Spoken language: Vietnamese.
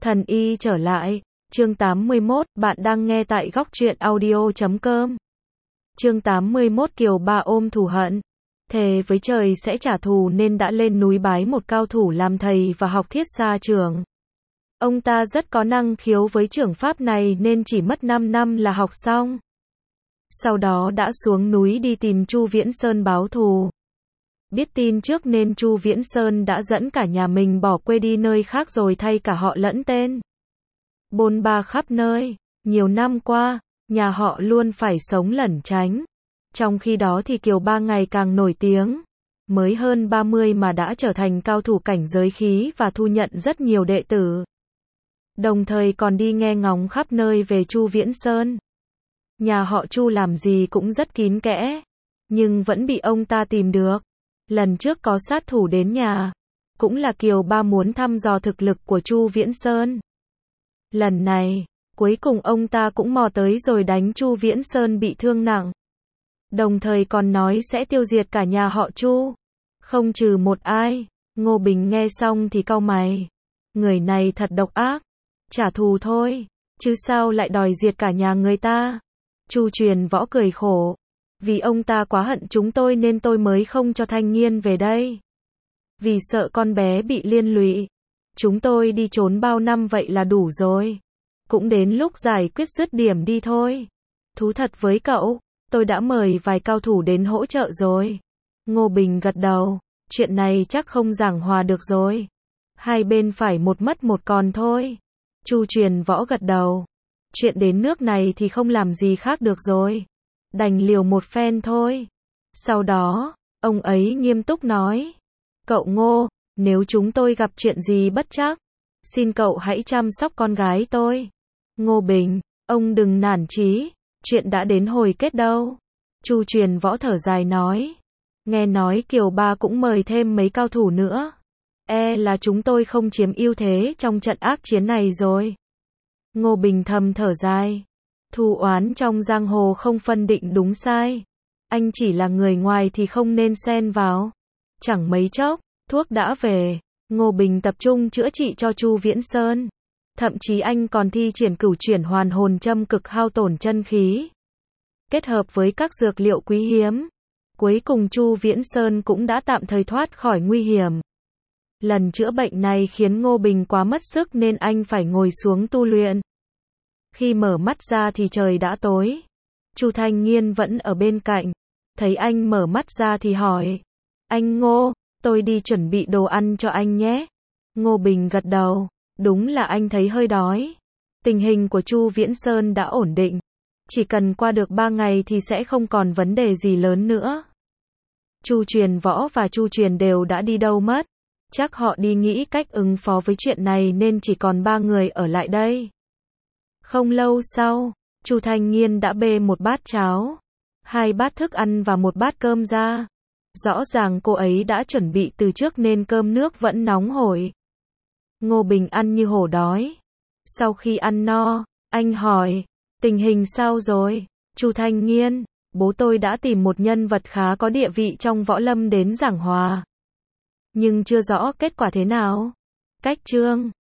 Thần y trở lại, chương 81, bạn đang nghe tại góc truyện audio.com. Chương 81 Kiều Ba ôm thù hận. Thề với trời sẽ trả thù nên đã lên núi bái một cao thủ làm thầy và học thiết xa trưởng. Ông ta rất có năng khiếu với trưởng pháp này nên chỉ mất 5 năm là học xong. Sau đó đã xuống núi đi tìm Chu Viễn Sơn báo thù. Biết tin trước nên Chu Viễn Sơn đã dẫn cả nhà mình bỏ quê đi nơi khác rồi thay cả họ lẫn tên. Bôn ba khắp nơi, nhiều năm qua, nhà họ luôn phải sống lẩn tránh. Trong khi đó thì Kiều Ba ngày càng nổi tiếng. Mới hơn 30 mà đã trở thành cao thủ cảnh giới khí và thu nhận rất nhiều đệ tử. Đồng thời còn đi nghe ngóng khắp nơi về Chu Viễn Sơn. Nhà họ Chu làm gì cũng rất kín kẽ, nhưng vẫn bị ông ta tìm được. Lần trước có sát thủ đến nhà, cũng là Kiều Ba muốn thăm dò thực lực của Chu Viễn Sơn. Lần này, cuối cùng ông ta cũng mò tới rồi đánh Chu Viễn Sơn bị thương nặng. Đồng thời còn nói sẽ tiêu diệt cả nhà họ Chu, không trừ một ai. Ngô Bình nghe xong thì cau mày. Người này thật độc ác, trả thù thôi, chứ sao lại đòi diệt cả nhà người ta. Chu Truyền Võ cười khổ. Vì ông ta quá hận chúng tôi nên tôi mới không cho Thanh Nghiên về đây. Vì sợ con bé bị liên lụy. Chúng tôi đi trốn bao năm vậy là đủ rồi. Cũng đến lúc giải quyết dứt điểm đi thôi. Thú thật với cậu, tôi đã mời vài cao thủ đến hỗ trợ rồi. Ngô Bình gật đầu. Chuyện này chắc không giảng hòa được rồi. Hai bên phải một mất một còn thôi. Chu Truyền Võ gật đầu. Chuyện đến nước này thì không làm gì khác được rồi. Đành liều một phen thôi. Sau đó, ông ấy nghiêm túc nói. Cậu Ngô, nếu chúng tôi gặp chuyện gì bất trắc, xin cậu hãy chăm sóc con gái tôi. Ngô Bình, ông đừng nản chí, chuyện đã đến hồi kết đâu. Chu Truyền Võ thở dài nói. Nghe nói Kiều Ba cũng mời thêm mấy cao thủ nữa. Là chúng tôi không chiếm ưu thế trong trận ác chiến này rồi. Ngô Bình thầm thở dài. Thù oán trong giang hồ không phân định đúng sai. Anh chỉ là người ngoài thì không nên xen vào. Chẳng mấy chốc, thuốc đã về. Ngô Bình tập trung chữa trị cho Chu Viễn Sơn. Thậm chí anh còn thi triển cửu chuyển hoàn hồn châm cực hao tổn chân khí. Kết hợp với các dược liệu quý hiếm. Cuối cùng Chu Viễn Sơn cũng đã tạm thời thoát khỏi nguy hiểm. Lần chữa bệnh này khiến Ngô Bình quá mất sức nên anh phải ngồi xuống tu luyện. Khi mở mắt ra thì trời đã tối. Chu Thanh Nghiên vẫn ở bên cạnh. Thấy anh mở mắt ra thì hỏi. Anh Ngô, tôi đi chuẩn bị đồ ăn cho anh nhé. Ngô Bình gật đầu. Đúng là anh thấy hơi đói. Tình hình của Chu Viễn Sơn đã ổn định. Chỉ cần qua được 3 ngày thì sẽ không còn vấn đề gì lớn nữa. Chu Truyền Võ và Chu Truyền đều đã đi đâu mất. Chắc họ đi nghĩ cách ứng phó với chuyện này nên chỉ còn 3 người ở lại đây. Không lâu sau, Chu Thanh Nghiên đã bê một bát cháo, 2 bát thức ăn và một bát cơm ra. Rõ ràng cô ấy đã chuẩn bị từ trước nên cơm nước vẫn nóng hổi. Ngô Bình ăn như hổ đói. Sau khi ăn no, anh hỏi, tình hình sao rồi? Chu Thanh Nghiên, bố tôi đã tìm một nhân vật khá có địa vị trong võ lâm đến giảng hòa. Nhưng chưa rõ kết quả thế nào. Cách chương